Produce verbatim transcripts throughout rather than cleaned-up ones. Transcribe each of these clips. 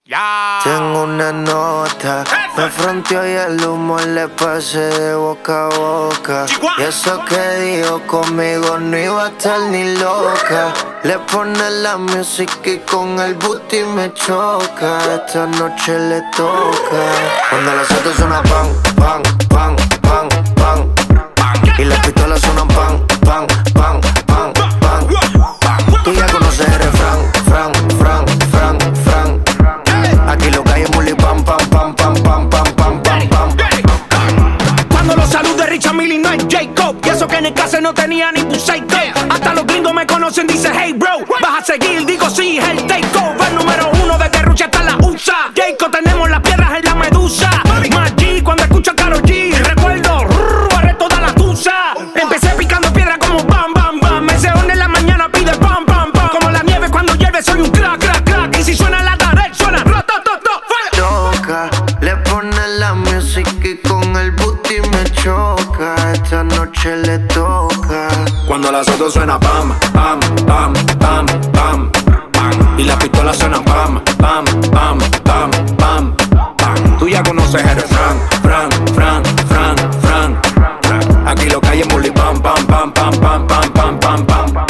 Ya. Tengo una nota, me fronteó y el humo le pasé de boca a boca. Y eso que dijo conmigo no iba a estar ni loca. Le pone la música y con el booty me choca. Esta noche le toca. Cuando las autos suenan pan, pan, pan, pan, pan. Y las pistolas suenan pan, pan, pan, pan, pan. Tú ya conoces el refrán, fran, fran, fran, fran. Aquí lo que hay es muli pam, pam, pam, pam, pam, pam, pam, pam, pam. Cuando los salude Richard Mille no es Jacob. Y eso que en el caso no tenía ni buceito. Hasta los gringos me conocen, dice hey bro. Vas a seguir, digo sí, es el takeover. Número uno desde Rucha hasta la U S A. Jacob, tenemos las piedras en la medusa. Más G cuando escucho a Karol G. Recuerdo, rrr, barré toda la tusa. Empecé picando piedra como bam, bam, bam. Me seón en la mañana pide pam, pam, pam. Como la nieve cuando llueve soy un crack, crack, crack. Y si suena la tarde, suena roto, to, to, Toca, le pone la música y con el booty me choca. Esta noche le toca. Cuando las autos suena pam, pam, pam, pam, pam, pam. Y las pistolas suenan pam, pam, pam, pam, pam, pam. Tú ya conoces el refrán, fran, fran, fran, fran, fran. Aquí lo que hay es muli pam, pam, pam, pam, pam, pam, pam, pam, pam.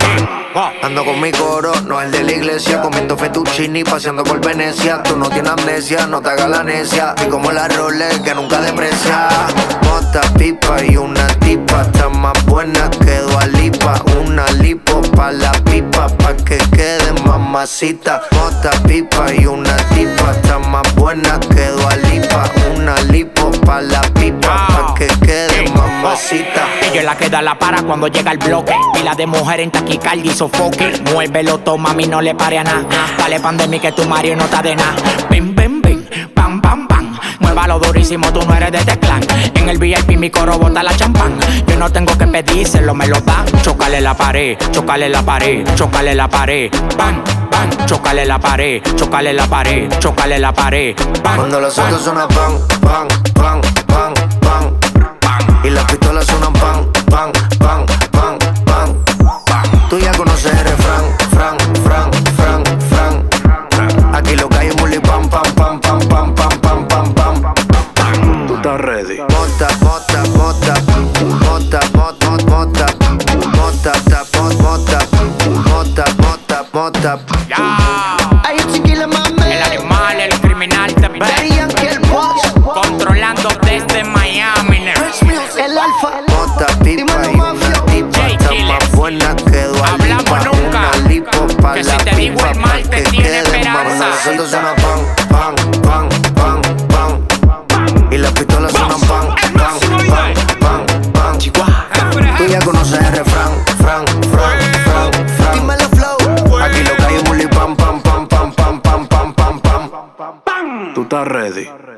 Ando con mi coro, no el de la iglesia. Comiendo fettuccini, paseando por Venecia. Tú no tienes amnesia, no te hagas la necia. Y como la Rolex que nunca deprecia. Mota, pipa y una tipa. Está más buena que Dua Lipa. Una lipo pa' la pipa, pa' que quede mamacita. Mota, pipa y una tipa. Está más buena que Dua Lipa. Una lipo pa' la pipa, pa' que quede mamacita. Ella es la que da la para cuando llega el bloque. Pila de mujer en taquicardia y sofoque. Muévelo, toma, mami, no le pare a nada. Dale pan de mí que tu Mario no está de nada. Bim, bim, bim, pam, pam, pam. Muévalo durísimo, tú no eres de este clan. En el V I P mi coro bota la champán. Yo no tengo que pedírselo, me lo da. Chócale la pared, chócale la pared, chócale la pared. Bam, bam, chócale la pared, chócale la pared, chócale la pared. Bam, cuando los bam. autos suenan pan, pan, pan, pan, pan. Y las pistolas suenan pan, pan, pan, pan, pan. Tú ya conoces el refrán, fran, fran, fran, fran. Aquí lo que hay es muli pam, pam, pam, pam, pam, pam, pam, pam, pam. ¿Tú estás ready? Mota, mota, mota, mota, mota, mota, mota, mota, mota, mota, mota. Ya. Ay, chiquila, mami. El animal, el criminal también. Daddy Yankee, el boss. Controlando desde Miami. El alfa. Mota, pipa y una tipa. Está más buena que Dua Lipa. Hablamos nunca. Una lipo pa' Que la si te digo pipa, el mal, pa' te que tiene quede esperanza. mamá. Los autos suenan pan, pan, pan, pan, pan. Y las pistolas suenan pan, pan, pan, pan, pan. Tú ya conoces el refrán, fran, fran, fran, fran. Dímelo flow. Aquí lo que hay es muli pam, pam, pam, pam, pam, pam, pam, pam, pam. ¿Tú estás ready?